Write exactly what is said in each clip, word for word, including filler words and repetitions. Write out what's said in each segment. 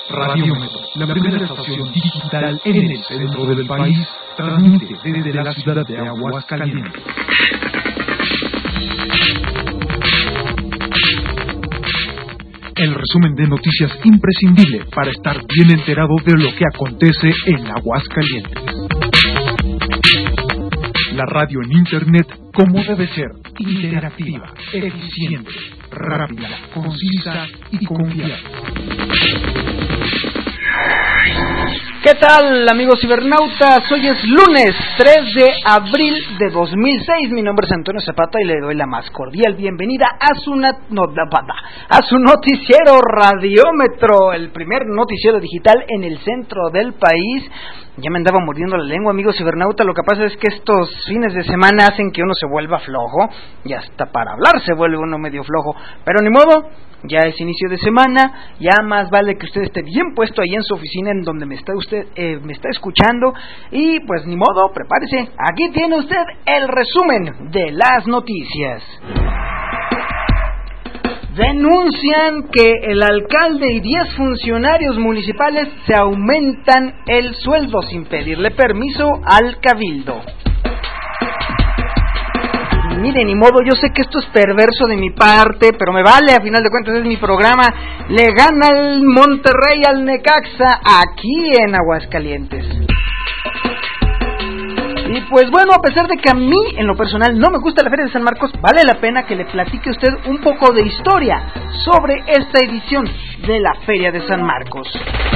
Radiómetro, la primera estación digital en el centro del país, transmite desde la ciudad de Aguascalientes. El resumen de noticias imprescindible para estar bien enterado de lo que acontece en Aguascalientes. La radio en internet como debe ser, interactiva, eficiente, rápida, concisa y confiable. ¿Qué tal, amigos cibernautas? Hoy es lunes tres de abril de dos mil seis. Mi nombre es Antonio Zapata y le doy la más cordial bienvenida a su, na- no, a su noticiero Radiómetro, el primer noticiero digital en el centro del país. Ya me andaba mordiendo la lengua, amigos cibernautas. Lo que pasa es que estos fines de semana hacen que uno se vuelva flojo, y hasta para hablar se vuelve uno medio flojo. Pero ni modo, ya es inicio de semana, ya más vale que usted esté bien puesto ahí en su oficina en donde me está usted eh, me está escuchando, y pues ni modo, prepárese. Aquí tiene usted el resumen de las noticias. Denuncian que el alcalde y diez funcionarios municipales se aumentan el sueldo sin pedirle permiso al cabildo. Miren, ni modo, yo sé que esto es perverso de mi parte, pero me vale, a final de cuentas es mi programa. Le gana el Monterrey al Necaxa aquí en Aguascalientes. Y pues bueno, a pesar de que a mí, en lo personal, no me gusta la Feria de San Marcos, vale la pena que le platique a usted un poco de historia sobre esta edición de la Feria de San Marcos.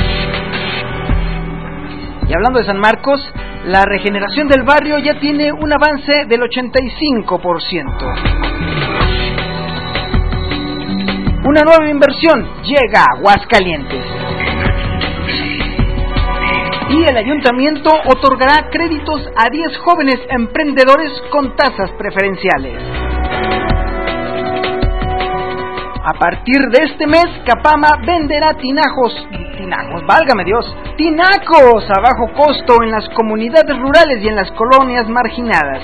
Y hablando de San Marcos, la regeneración del barrio ya tiene un avance del ochenta y cinco por ciento. Una nueva inversión llega a Aguascalientes. Y el ayuntamiento otorgará créditos a diez jóvenes emprendedores con tasas preferenciales. A partir de este mes, Capama venderá tinajos, tinajos, válgame Dios, tinacos a bajo costo en las comunidades rurales y en las colonias marginadas.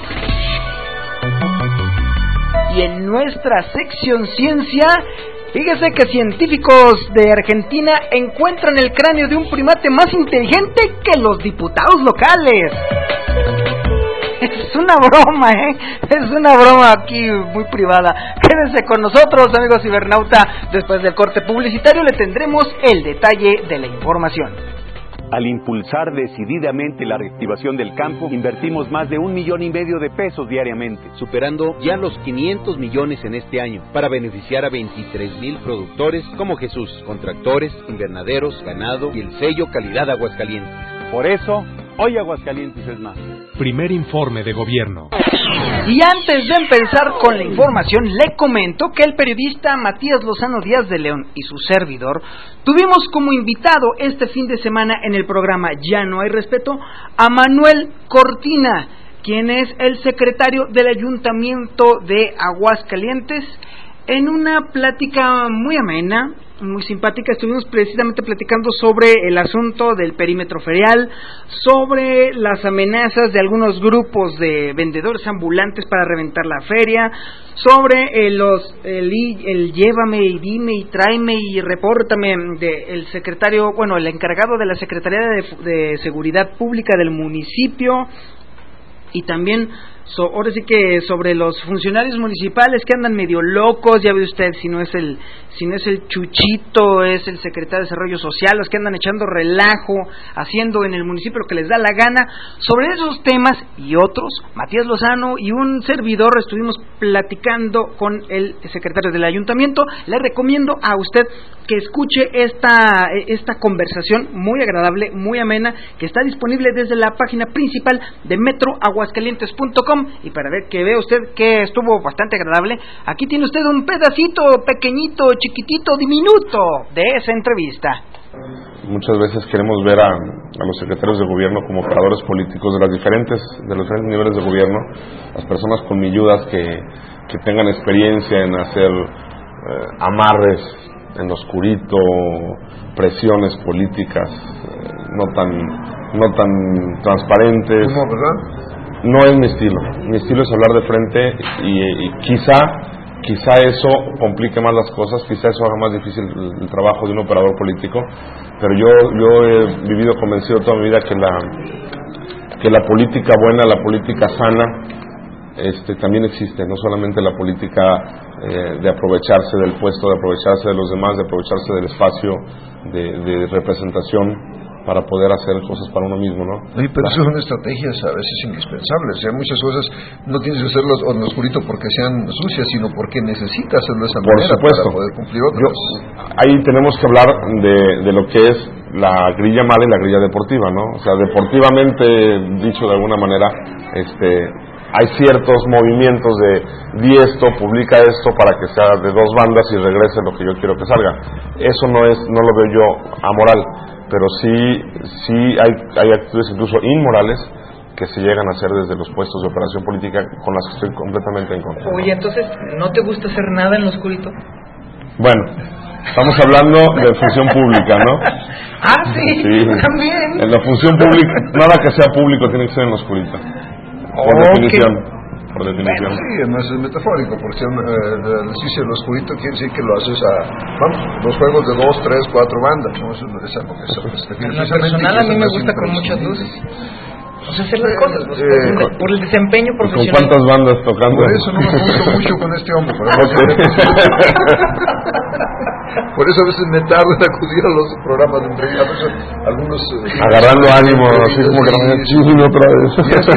Y en nuestra sección ciencia, fíjese que científicos de Argentina encuentran el cráneo de un primate más inteligente que los diputados locales. Es una broma, ¿eh? Es una broma aquí muy privada. Quédense con nosotros, amigos cibernauta. Después del corte publicitario le tendremos el detalle de la información. Al impulsar decididamente la reactivación del campo, invertimos más de un millón y medio de pesos diariamente, superando ya los quinientos millones en este año, para beneficiar a veintitrés mil productores como Jesús, con tractores, invernaderos, ganado y el sello Calidad Aguascalientes. Por eso, hoy Aguascalientes es más. Primer informe de gobierno. Y antes de empezar con la información, le comento que el periodista Matías Lozano Díaz de León y su servidor tuvimos como invitado este fin de semana en el programa Ya No Hay Respeto a Manuel Cortina, quien es el secretario del Ayuntamiento de Aguascalientes. En una plática muy amena, muy simpática, estuvimos precisamente platicando sobre el asunto del perímetro ferial, sobre las amenazas de algunos grupos de vendedores ambulantes para reventar la feria, sobre el, los, el, el llévame y dime y tráeme y repórtame del secretario, bueno, el encargado de la Secretaría de, de Seguridad Pública del municipio, y también So, ahora sí que sobre los funcionarios municipales que andan medio locos, ya ve usted, si no es el si no es el Chuchito, es el secretario de Desarrollo Social, los que andan echando relajo, haciendo en el municipio lo que les da la gana. Sobre esos temas y otros, Matías Lozano y un servidor estuvimos platicando con el secretario del ayuntamiento. Le recomiendo a usted que escuche esta esta conversación muy agradable, muy amena, que está disponible desde la página principal de metro aguascalientes punto com. Y para ver que vea usted que estuvo bastante agradable, aquí tiene usted un pedacito pequeñito, chiquitito, diminuto de esa entrevista. Muchas veces queremos ver a, a los secretarios de gobierno como operadores políticos de las diferentes de los diferentes niveles de gobierno, las personas colmilludas que, que tengan experiencia en hacer eh, amarres en lo oscurito, presiones políticas eh, no tan no tan transparentes. ¿Cómo, verdad? No es mi estilo. Mi estilo es hablar de frente y, y quizá quizá eso complique más las cosas, quizá eso haga más difícil el, el trabajo de un operador político, pero yo yo he vivido convencido toda mi vida que la que la política buena, la política sana, este también existe, no solamente la política eh, de aprovecharse del puesto, de aprovecharse de los demás, de aprovecharse del espacio de, de representación para poder hacer cosas para uno mismo, ¿no? Sí, pero eso son estrategias a veces indispensables. O sea, muchas cosas no tienes que hacerlas en lo oscurito porque sean sucias, sino porque necesitas hacerlo de esa Por manera supuesto. para poder cumplir otras. Yo, ahí tenemos que hablar de, de lo que es la grilla mala y la grilla deportiva, ¿no? O sea, deportivamente, dicho de alguna manera, este, hay ciertos movimientos de di esto, publica esto para que sea de dos bandas y regrese lo que yo quiero que salga. Eso no es, no lo veo yo amoral, pero sí, sí hay, hay actitudes incluso inmorales que se llegan a hacer desde los puestos de operación política con las que estoy completamente en contra. Oye, entonces, ¿no te gusta hacer nada en lo oscurito? Bueno, estamos hablando de función pública, ¿no? Ah, sí, sí, también. En la función pública, nada que sea público tiene que ser en lo oscurito. Por okay. definición. Por definición. Bueno, sí, además es metafórico, porque si el ejercicio de lo oscurito quiere decir que lo haces a, vamos, los juegos de dos, tres, cuatro bandas, ¿no? Eso es algo que se En lo personal a mí me gusta con muchas luces. O sea, hacer las cosas, pues, eh, por, por el desempeño profesional. ¿Con cuántas bandas tocando? Por eso no me junto mucho con este hombre. Por eso, por eso a veces me tardo en acudir a los programas de entrevista. Algunos eh, agarrando ánimo, así como que no me chino otra vez. Y es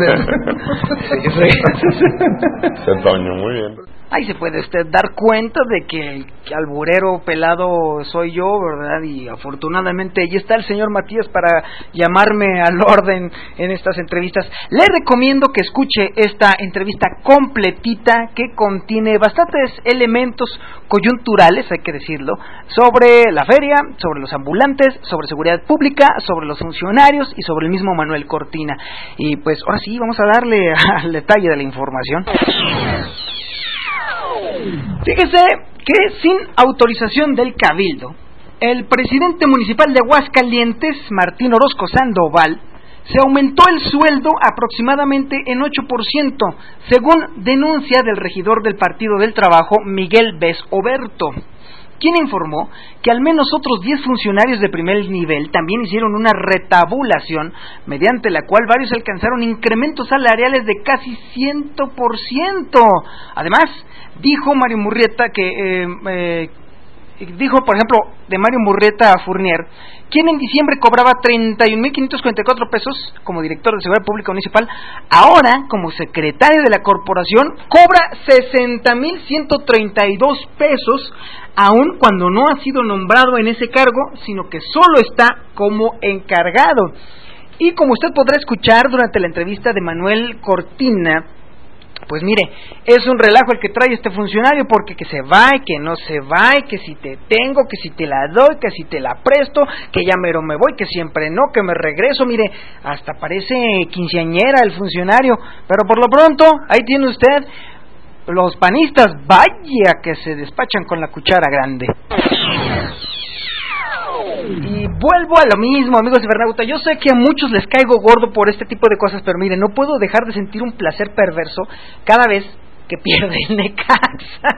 difícil. Se Toño, muy bien. Ahí se puede usted dar cuenta de que el alburero pelado soy yo, ¿verdad? Y afortunadamente allí está el señor Matías para llamarme al orden en estas entrevistas. Le recomiendo que escuche esta entrevista completita que contiene bastantes elementos coyunturales, hay que decirlo, sobre la feria, sobre los ambulantes, sobre seguridad pública, sobre los funcionarios y sobre el mismo Manuel Cortina. Y pues ahora sí, vamos a darle al detalle de la información. Fíjese que sin autorización del Cabildo, el presidente municipal de Aguascalientes, Martín Orozco Sandoval, se aumentó el sueldo aproximadamente en ocho por ciento, según denuncia del regidor del Partido del Trabajo, Miguel Bes Oberto, quien informó que al menos otros diez funcionarios de primer nivel también hicieron una retabulación, mediante la cual varios alcanzaron incrementos salariales de casi cien por ciento. Además, dijo Mario Murrieta que... Eh, eh, dijo, por ejemplo, de Mario Murrieta a Fournier, quien en diciembre cobraba treinta y un mil quinientos cuarenta y cuatro pesos como director de Seguridad Pública Municipal, ahora, como secretario de la corporación, cobra sesenta mil ciento treinta y dos pesos, aun cuando no ha sido nombrado en ese cargo, sino que solo está como encargado. Y como usted podrá escuchar durante la entrevista de Manuel Cortina, pues mire, es un relajo el que trae este funcionario, porque que se va y que no se va, y que si te tengo, que si te la doy, que si te la presto, que ya mero me voy, que siempre no, que me regreso. Mire, hasta parece quinceañera el funcionario, pero por lo pronto, ahí tiene usted, los panistas, vaya que se despachan con la cuchara grande. Y vuelvo a lo mismo, amigos de Bernauta. Yo sé que a muchos les caigo gordo por este tipo de cosas, pero miren, no puedo dejar de sentir un placer perverso cada vez que pierde el Necaxa.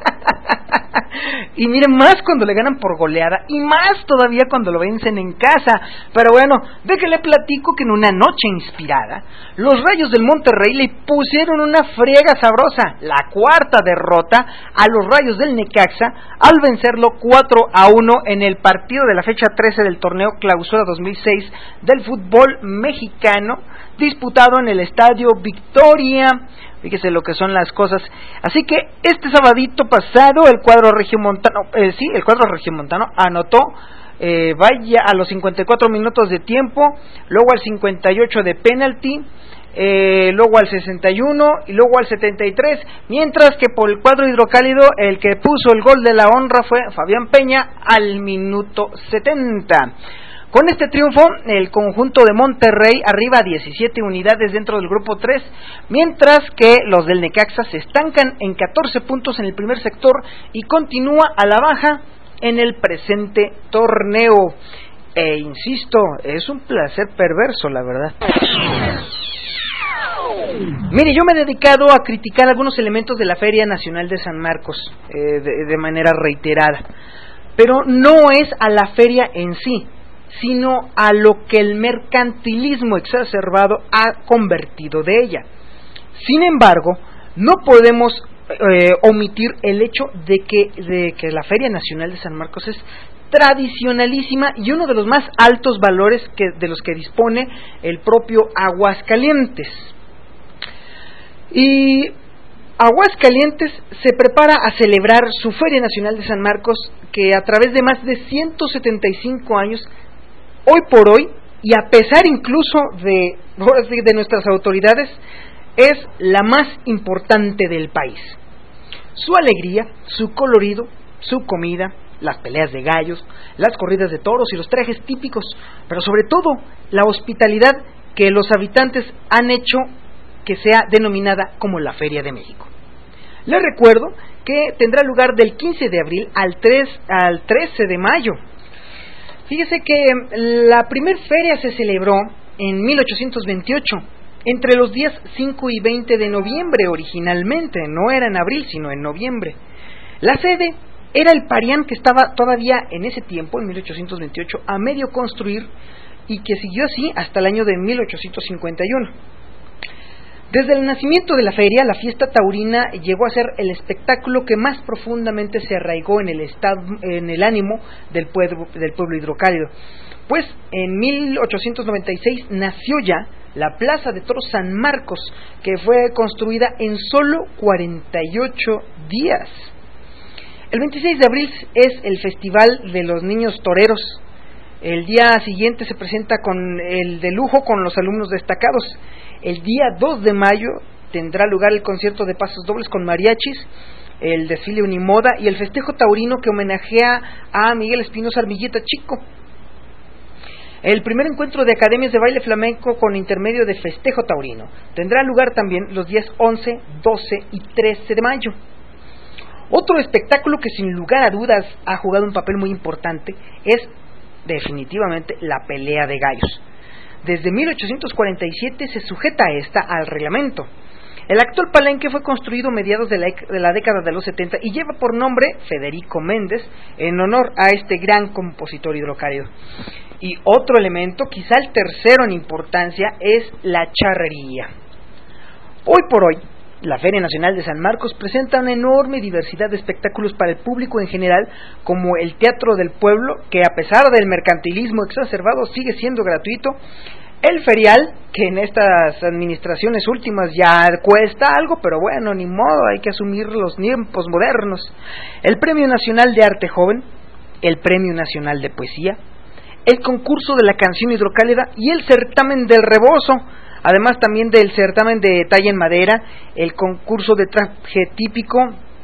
Y miren, más cuando le ganan por goleada, y más todavía cuando lo vencen en casa. Pero bueno, de que le platico que en una noche inspirada, los Rayos del Monterrey le pusieron una friega sabrosa, la cuarta derrota a los Rayos del Necaxa, al vencerlo cuatro a uno en el partido de la fecha trece del torneo Clausura dos mil seis del fútbol mexicano, disputado en el Estadio Victoria. Fíjese lo que son las cosas. Así que este sabadito pasado el cuadro regiomontano, eh, sí, el cuadro regiomontano anotó, eh, vaya, a los cincuenta y cuatro minutos de tiempo, luego al cincuenta y ocho de penalti, eh, luego al sesenta y uno y luego al setenta y tres, mientras que por el cuadro hidrocálido el que puso el gol de la honra fue Fabián Peña al minuto setenta. Con este triunfo, el conjunto de Monterrey arriba a diecisiete unidades dentro del grupo tres, mientras que los del Necaxa se estancan en catorce puntos en el primer sector y continúa a la baja en el presente torneo. E insisto, es un placer perverso, la verdad. Mire, yo me he dedicado a criticar algunos elementos de la Feria Nacional de San Marcos eh, de, de manera reiterada, pero no es a la feria en sí, sino a lo que el mercantilismo exacerbado ha convertido de ella. Sin embargo, no podemos eh, omitir el hecho de que, de que la Feria Nacional de San Marcos es tradicionalísima y uno de los más altos valores que, de los que dispone el propio Aguascalientes. Y Aguascalientes se prepara a celebrar su Feria Nacional de San Marcos, que a través de más de ciento setenta y cinco años, hoy por hoy, y a pesar incluso de, de nuestras autoridades, es la más importante del país. Su alegría, su colorido, su comida, las peleas de gallos, las corridas de toros y los trajes típicos, pero sobre todo la hospitalidad que los habitantes han hecho que sea denominada como la Feria de México. Les recuerdo que tendrá lugar del quince de abril al, tres, al trece de mayo. Fíjese que la primer feria se celebró en mil ochocientos veintiocho, entre los días cinco y veinte de noviembre originalmente, no era en abril sino en noviembre. La sede era el Parián, que estaba todavía en ese tiempo, en mil ochocientos veintiocho, a medio construir y que siguió así hasta el año de mil ochocientos cincuenta y uno. Desde el nacimiento de la feria, la fiesta taurina llegó a ser el espectáculo que más profundamente se arraigó en el estado, en el ánimo del pueblo, del pueblo hidrocálido. Pues en mil ochocientos noventa y seis nació ya la Plaza de Toros San Marcos, que fue construida en solo cuarenta y ocho días. El veintiséis de abril es el Festival de los Niños Toreros. El día siguiente se presenta con el de lujo con los alumnos destacados. El día dos de mayo tendrá lugar el concierto de pasos dobles con mariachis, el desfile Unimoda y el festejo taurino que homenajea a Miguel Espinosa Armilleta Chico. El primer encuentro de academias de baile flamenco con intermedio de festejo taurino tendrá lugar también los días once, doce y trece de mayo. Otro espectáculo que sin lugar a dudas ha jugado un papel muy importante es definitivamente la pelea de gallos. Desde mil ochocientos cuarenta y siete se sujeta esta al reglamento. El actual palenque fue construido a mediados de la, de la década de los setenta y lleva por nombre Federico Méndez, en honor a este gran compositor hidrocálido. Y otro elemento, quizá el tercero en importancia, es la charrería. Hoy por hoy, la Feria Nacional de San Marcos presenta una enorme diversidad de espectáculos para el público en general, como el Teatro del Pueblo, que a pesar del mercantilismo exacerbado sigue siendo gratuito, el ferial, que en estas administraciones últimas ya cuesta algo, pero bueno, ni modo, hay que asumir los tiempos modernos, el Premio Nacional de Arte Joven, el Premio Nacional de Poesía, el concurso de la canción hidrocálida y el certamen del rebozo, además también del certamen de talla en madera, el concurso de traje típico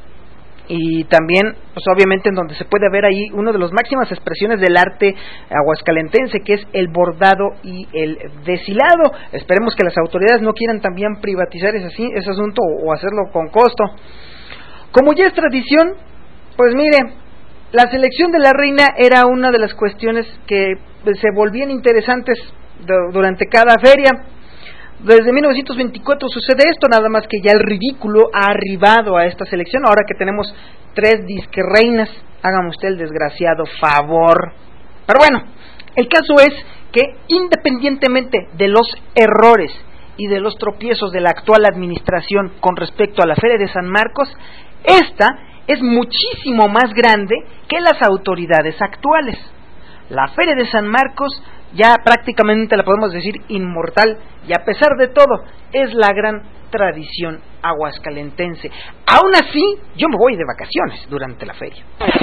y también, pues obviamente en donde se puede ver ahí una de las máximas expresiones del arte aguascalentense, que es el bordado y el deshilado. Esperemos que las autoridades no quieran también privatizar ese, ese asunto o hacerlo con costo. Como ya es tradición, pues mire, la selección de la reina era una de las cuestiones que se volvían interesantes durante cada feria. Desde mil novecientos veinticuatro sucede esto, nada más que ya el ridículo ha arribado a esta selección, ahora que tenemos tres disque reinas, hágame usted el desgraciado favor. Pero bueno, el caso es que independientemente de los errores y de los tropiezos de la actual administración con respecto a la Feria de San Marcos, esta es muchísimo más grande que las autoridades actuales. La Feria de San Marcos ya prácticamente la podemos decir inmortal, y a pesar de todo es la gran tradición aguascalentense. Aún así, yo me voy de vacaciones durante la feria.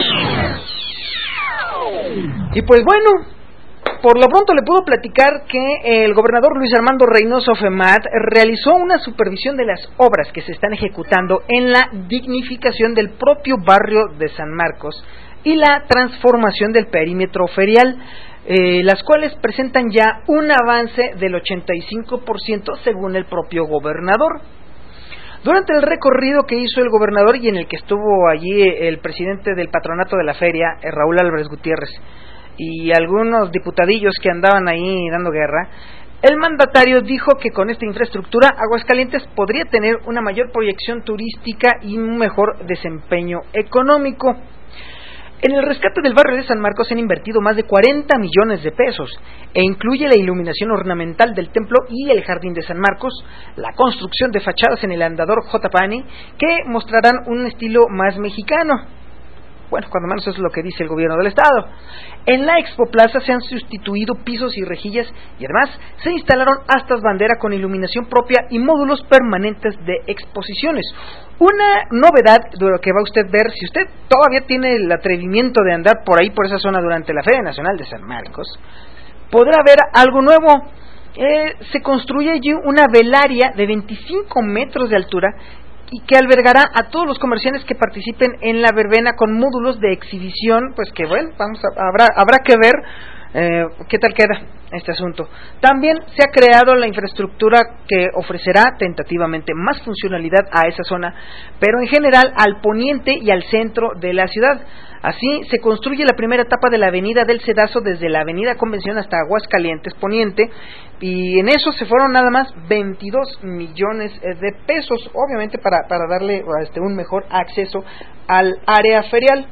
Y pues bueno, por lo pronto le puedo platicar que el gobernador Luis Armando Reynoso Femat realizó una supervisión de las obras que se están ejecutando en la dignificación del propio barrio de San Marcos y la transformación del perímetro ferial, eh, las cuales presentan ya un avance del ochenta y cinco por ciento según el propio gobernador. Durante el recorrido que hizo el gobernador y en el que estuvo allí el presidente del patronato de la feria, Raúl Álvarez Gutiérrez, y algunos diputadillos que andaban ahí dando guerra, El mandatario dijo que con esta infraestructura Aguascalientes podría tener una mayor proyección turística y un mejor desempeño económico. En el rescate del barrio de San Marcos se han invertido más de cuarenta millones de pesos e incluye la iluminación ornamental del templo y el jardín de San Marcos, la construcción de fachadas en el andador J. Pani que mostrarán un estilo más mexicano. Bueno, cuando menos es lo que dice el gobierno del estado. En la Expo Plaza se han sustituido pisos y rejillas y además se instalaron astas bandera con iluminación propia y módulos permanentes de exposiciones. Una novedad de lo que va usted a ver, si usted todavía tiene el atrevimiento de andar por ahí, por esa zona durante la Feria Nacional de San Marcos, podrá ver algo nuevo. Eh, se construye allí una velaria de veinticinco metros de altura y que albergará a todos los comerciantes que participen en la verbena con módulos de exhibición, pues que bueno, vamos a, habrá habrá que ver eh, qué tal queda este asunto. También se ha creado la infraestructura que ofrecerá tentativamente más funcionalidad a esa zona, pero en general al poniente y al centro de la ciudad. Así se construye la primera etapa de la avenida del Cedazo desde la avenida Convención hasta Aguascalientes Poniente, y en eso se fueron nada más veintidós millones de pesos, obviamente para, para darle este, un mejor acceso al área ferial.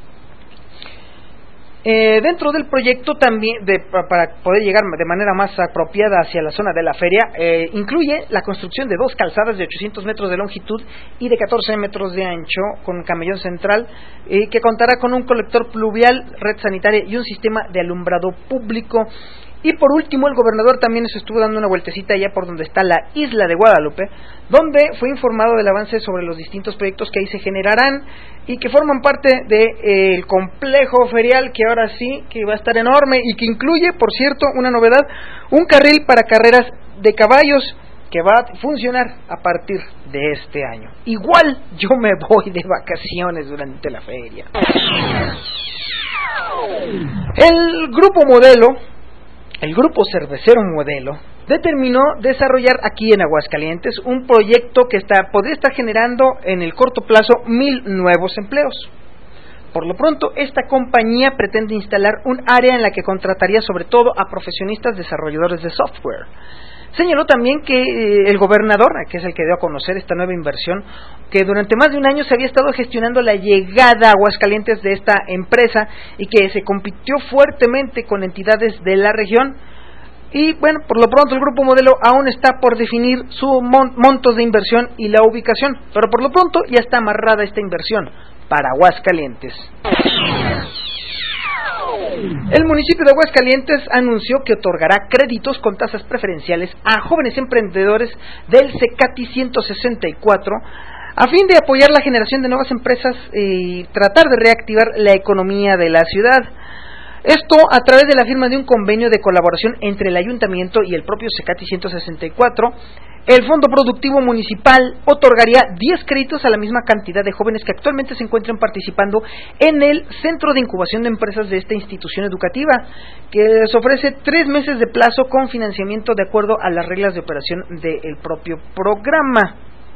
Eh, dentro del proyecto también, de, para poder llegar de manera más apropiada hacia la zona de la feria, eh, incluye la construcción de dos calzadas de ochocientos metros de longitud y de catorce metros de ancho, con un camellón central, eh, que contará con un colector pluvial, red sanitaria y un sistema de alumbrado público. Y por último, el gobernador también se estuvo dando una vueltecita allá por donde está la isla de Guadalupe, donde fue informado del avance sobre los distintos proyectos que ahí se generarán y que forman parte del eh, complejo ferial, que ahora sí que va a estar enorme y que incluye, por cierto, una novedad, un carril para carreras de caballos que va a funcionar a partir de este año. Igual yo me voy de vacaciones durante la feria. El grupo Modelo, el grupo cervecero Modelo, determinó desarrollar aquí en Aguascalientes un proyecto que está, podría estar generando en el corto plazo mil nuevos empleos. Por lo pronto, esta compañía pretende instalar un área en la que contrataría sobre todo a profesionistas desarrolladores de software. Señaló también que eh, el gobernador, que es el que dio a conocer esta nueva inversión, que durante más de un año se había estado gestionando la llegada a Aguascalientes de esta empresa y que se compitió fuertemente con entidades de la región. Y bueno, por lo pronto el Grupo Modelo aún está por definir su mon- montos de inversión y la ubicación, pero por lo pronto ya está amarrada esta inversión para Aguascalientes. El municipio de Aguascalientes anunció que otorgará créditos con tasas preferenciales a jóvenes emprendedores del CECATI ciento sesenta y cuatro a fin de apoyar la generación de nuevas empresas y tratar de reactivar la economía de la ciudad. Esto a través de la firma de un convenio de colaboración entre el ayuntamiento y el propio CECATI ciento sesenta y cuatro. El Fondo Productivo Municipal otorgaría diez créditos a la misma cantidad de jóvenes que actualmente se encuentran participando en el Centro de Incubación de Empresas de esta institución educativa, que les ofrece tres meses de plazo con financiamiento de acuerdo a las reglas de operación del propio programa.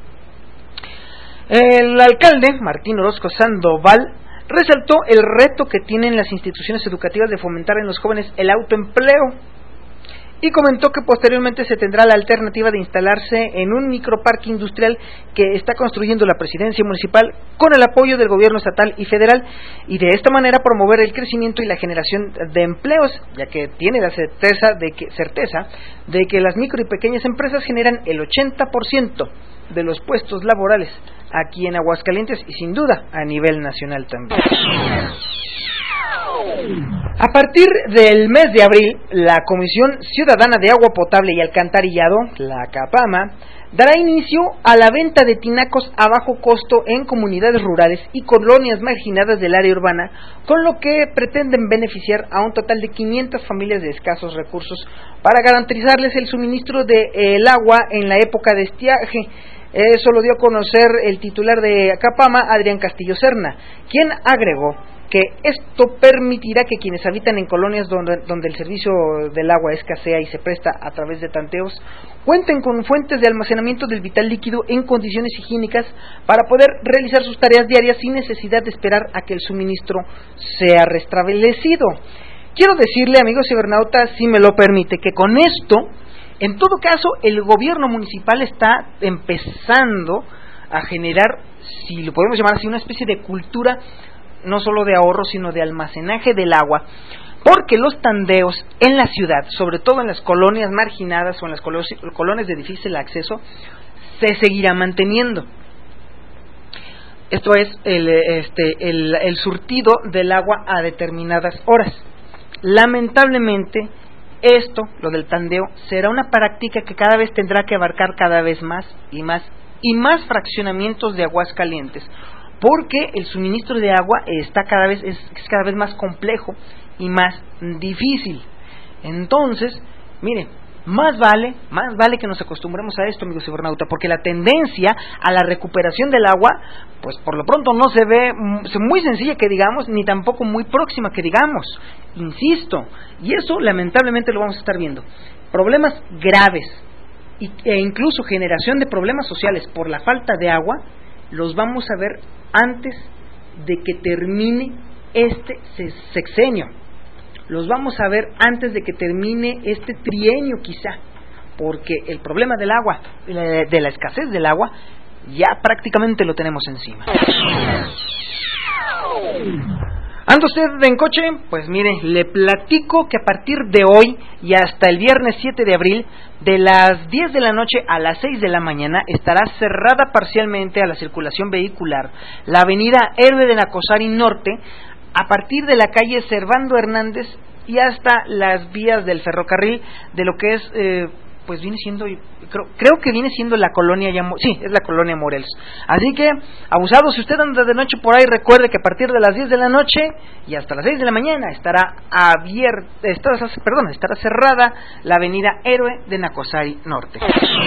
El alcalde, Martín Orozco Sandoval, resaltó el reto que tienen las instituciones educativas de fomentar en los jóvenes el autoempleo y comentó que posteriormente se tendrá la alternativa de instalarse en un microparque industrial que está construyendo la presidencia municipal con el apoyo del gobierno estatal y federal, y de esta manera promover el crecimiento y la generación de empleos, ya que tiene la certeza de que, certeza de que las micro y pequeñas empresas generan el ochenta por ciento de los puestos laborales aquí en Aguascalientes y sin duda a nivel nacional también. A partir del mes de abril, la Comisión Ciudadana de Agua Potable y Alcantarillado, la CAPAMA, dará inicio a la venta de tinacos a bajo costo en comunidades rurales y colonias marginadas del área urbana, con lo que pretenden beneficiar a un total de quinientas familias de escasos recursos para garantizarles el suministro del agua en la época de estiaje. Eso lo dio a conocer el titular de CAPAMA, Adrián Castillo Serna, quien agregó que esto permitirá que quienes habitan en colonias donde, donde el servicio del agua escasea y se presta a través de tanteos, cuenten con fuentes de almacenamiento del vital líquido en condiciones higiénicas para poder realizar sus tareas diarias sin necesidad de esperar a que el suministro sea restablecido. Quiero decirle, amigos cibernautas, si me lo permite, que con esto En todo caso, el gobierno municipal está empezando a generar, si lo podemos llamar así, una especie de cultura no solo de ahorro, sino de almacenaje del agua, porque los tandeos en la ciudad, sobre todo en las colonias marginadas o en las colonias de difícil acceso, se seguirá manteniendo. Esto es el, este, el, el surtido del agua a determinadas horas. Lamentablemente, esto, lo del tandeo, será una práctica que cada vez tendrá que abarcar cada vez más y más y más fraccionamientos de aguas calientes, porque el suministro de agua está cada vez es, es cada vez más complejo y más difícil. Entonces, mire, más vale, más vale que nos acostumbremos a esto, amigo cibernauta, porque la tendencia a la recuperación del agua, pues por lo pronto no se ve muy sencilla que digamos, ni tampoco muy próxima que digamos, insisto, y eso lamentablemente lo vamos a estar viendo. Problemas graves y, e incluso generación de problemas sociales por la falta de agua, los vamos a ver antes de que termine este sexenio. Los vamos a ver antes de que termine este trienio quizá, porque el problema del agua, de la escasez del agua, ya prácticamente lo tenemos encima. ¿Anda usted en coche? Pues mire, le platico que a partir de hoy y hasta el viernes siete de abril, de las diez de la noche a las seis de la mañana, estará cerrada parcialmente a la circulación vehicular la avenida Héroe de Nacosari Norte, a partir de la calle Servando Hernández y hasta las vías del ferrocarril de lo que es, eh, pues viene siendo, creo, creo que viene siendo la colonia, ya, sí, es la colonia Morelos. Así que, abusado, si usted anda de noche por ahí, recuerde que a partir de las diez de la noche y hasta las seis de la mañana estará abierta, estará, perdón, estará cerrada la avenida Héroe de Nacosari Norte.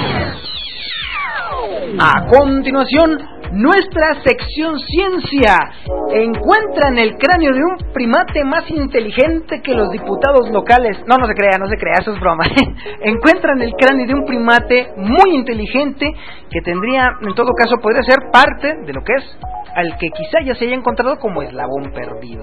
A continuación, nuestra sección ciencia. Encuentran el cráneo de un primate más inteligente que los diputados locales. No, no se crea, no se crea, eso es broma. Encuentran el cráneo de un primate muy inteligente que tendría, en todo caso, podría ser parte de lo que es al que quizá ya se haya encontrado como eslabón perdido.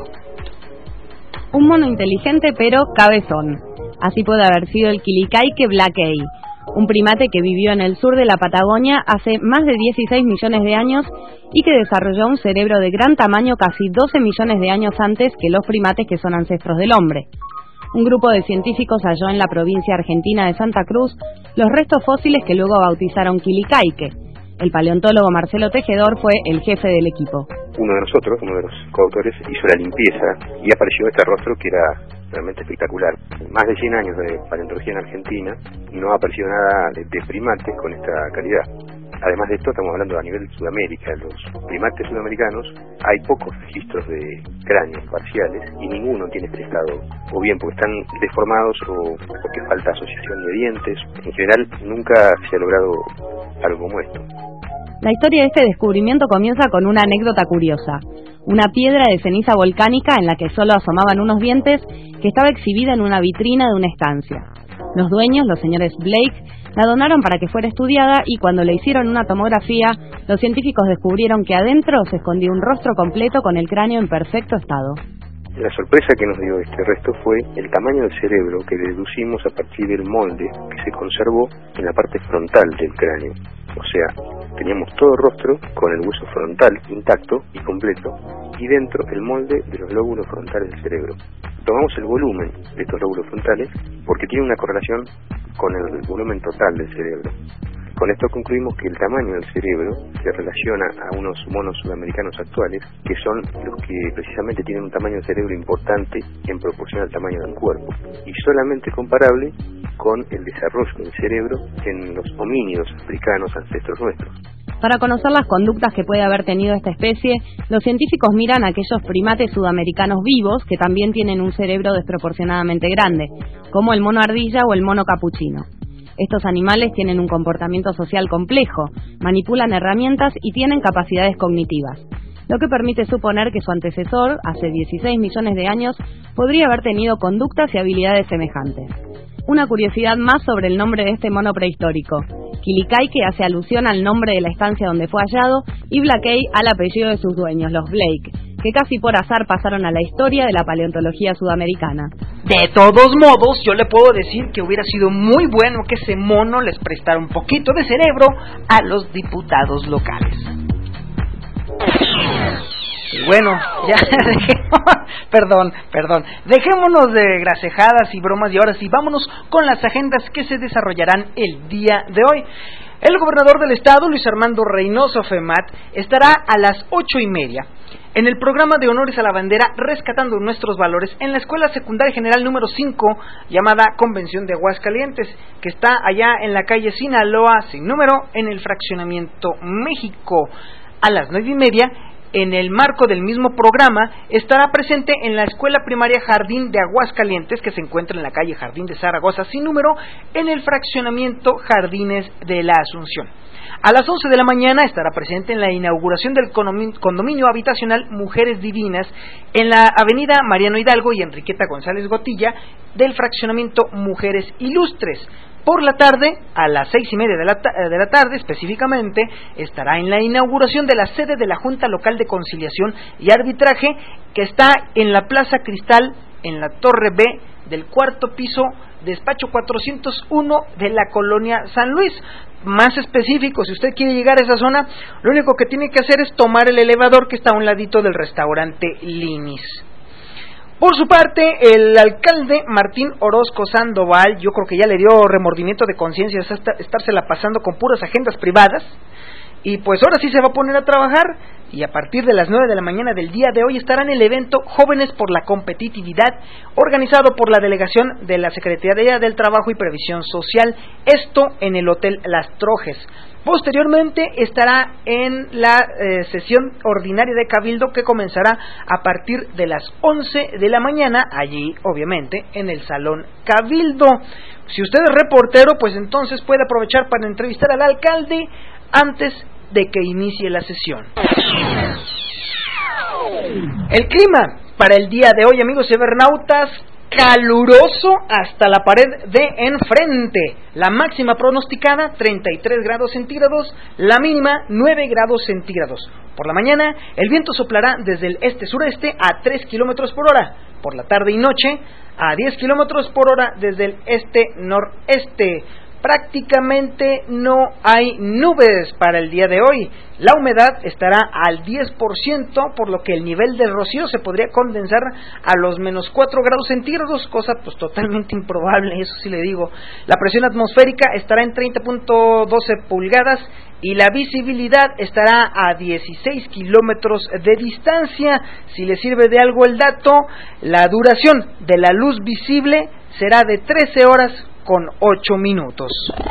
Un mono inteligente pero cabezón. Así puede haber sido el Quilicaique blackei, un primate que vivió en el sur de la Patagonia hace más de dieciséis millones de años y que desarrolló un cerebro de gran tamaño casi doce millones de años antes que los primates que son ancestros del hombre. Un grupo de científicos halló en la provincia argentina de Santa Cruz los restos fósiles que luego bautizaron Quilicaique. El paleontólogo Marcelo Tejedor fue el jefe del equipo. Uno de nosotros, uno de los coautores, hizo la limpieza y apareció este rostro que era realmente espectacular. Más de cien años de paleontología en Argentina, no ha aparecido nada de, de primates con esta calidad. Además de esto, estamos hablando a nivel Sudamérica. Los primates sudamericanos, hay pocos registros de cráneos parciales y ninguno tiene este estado, o bien porque están deformados o porque falta asociación de dientes. En general, nunca se ha logrado algo como esto. La historia de este descubrimiento comienza con una anécdota curiosa. Una piedra de ceniza volcánica en la que solo asomaban unos dientes que estaba exhibida en una vitrina de una estancia. Los dueños, los señores Blake, la donaron para que fuera estudiada y cuando le hicieron una tomografía, los científicos descubrieron que adentro se escondía un rostro completo con el cráneo en perfecto estado. La sorpresa que nos dio este resto fue el tamaño del cerebro que deducimos a partir del molde que se conservó en la parte frontal del cráneo. O sea, teníamos todo el rostro con el hueso frontal intacto y completo y dentro el molde de los lóbulos frontales del cerebro. Tomamos el volumen de estos lóbulos frontales porque tiene una correlación con el volumen total del cerebro. Con esto concluimos que el tamaño del cerebro se relaciona a unos monos sudamericanos actuales, que son los que precisamente tienen un tamaño de cerebro importante en proporción al tamaño del cuerpo, y solamente comparable con el desarrollo del cerebro en los homínidos africanos ancestros nuestros. Para conocer las conductas que puede haber tenido esta especie, los científicos miran a aquellos primates sudamericanos vivos que también tienen un cerebro desproporcionadamente grande, como el mono ardilla o el mono capuchino. Estos animales tienen un comportamiento social complejo, manipulan herramientas y tienen capacidades cognitivas, lo que permite suponer que su antecesor, hace dieciséis millones de años, podría haber tenido conductas y habilidades semejantes. Una curiosidad más sobre el nombre de este mono prehistórico. Quilicaique hace alusión al nombre de la estancia donde fue hallado y blackei al apellido de sus dueños, los Blake, que casi por azar pasaron a la historia de la paleontología sudamericana. De todos modos, yo le puedo decir que hubiera sido muy bueno que ese mono les prestara un poquito de cerebro a los diputados locales. Y bueno, ya dejemos, perdón, perdón, dejémonos de gracejadas y bromas y ahora sí, vámonos con las agendas que se desarrollarán el día de hoy. El gobernador del estado, Luis Armando Reynoso Femat, estará a las ocho y media en el programa de honores a la bandera Rescatando Nuestros Valores en la Escuela Secundaria General número cinco, llamada Convención de Aguascalientes, que está allá en la calle Sinaloa, sin número, en el Fraccionamiento México. A las nueve y media, en el marco del mismo programa, estará presente en la Escuela Primaria Jardín de Aguascalientes, que se encuentra en la calle Jardín de Zaragoza, sin número, en el Fraccionamiento Jardines de la Asunción. A las once de la mañana estará presente en la inauguración del condominio habitacional Mujeres Divinas en la avenida Mariano Hidalgo y Enriqueta González Gotilla del Fraccionamiento Mujeres Ilustres. Por la tarde, a las seis y media de la, ta- de la tarde específicamente, estará en la inauguración de la sede de la Junta Local de Conciliación y Arbitraje, que está en la Plaza Cristal, en la Torre B del cuarto piso, despacho cuatrocientos uno de la Colonia San Luis. Más específico, si usted quiere llegar a esa zona, lo único que tiene que hacer es tomar el elevador que está a un ladito del restaurante Linis. Por su parte, el alcalde Martín Orozco Sandoval, yo creo que ya le dio remordimiento de conciencia estársela pasando con puras agendas privadas, y pues ahora sí se va a poner a trabajar, y a partir de las nueve de la mañana del día de hoy estará en el evento Jóvenes por la Competitividad, organizado por la Delegación de la Secretaría del Trabajo y Previsión Social, esto en el Hotel Las Trojes. Posteriormente estará en la eh, sesión ordinaria de Cabildo, que comenzará a partir de las once de la mañana, allí obviamente en el Salón Cabildo. Si usted es reportero, pues entonces puede aprovechar para entrevistar al alcalde antes de que inicie la sesión. El clima para el día de hoy, amigos cibernautas, caluroso hasta la pared de enfrente. La máxima pronosticada treinta y tres grados centígrados, la mínima nueve grados centígrados. Por la mañana el viento soplará desde el este-sureste a tres kilómetros por hora. Por la tarde y noche a diez kilómetros por hora desde el este-noreste. Prácticamente no hay nubes para el día de hoy. La humedad estará al diez por ciento, por lo que el nivel del rocío se podría condensar a los menos cuatro grados centígrados, cosa pues totalmente improbable, eso sí le digo. La presión atmosférica estará en treinta punto doce pulgadas y la visibilidad estará a dieciséis kilómetros de distancia. Si le sirve de algo el dato, la duración de la luz visible será de trece horas con ocho minutos.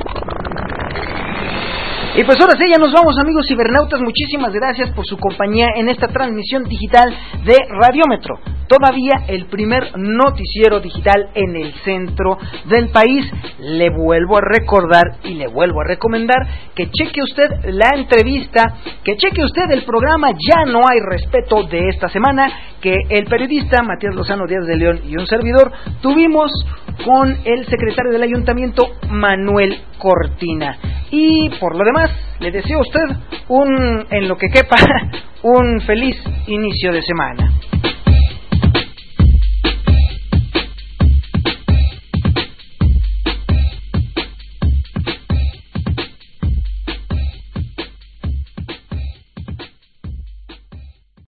Y pues ahora sí, ya nos vamos, amigos cibernautas. Muchísimas gracias por su compañía en esta transmisión digital de Radiómetro. Todavía el primer noticiero digital en el centro del país. Le vuelvo a recordar y le vuelvo a recomendar que cheque usted la entrevista, que cheque usted el programa Ya No Hay Respeto de esta semana, que el periodista Matías Lozano Díaz de León y un servidor tuvimos con el secretario del ayuntamiento, Manuel Cortina. Y por lo demás, le deseo a usted un, en lo que quepa, un feliz inicio de semana.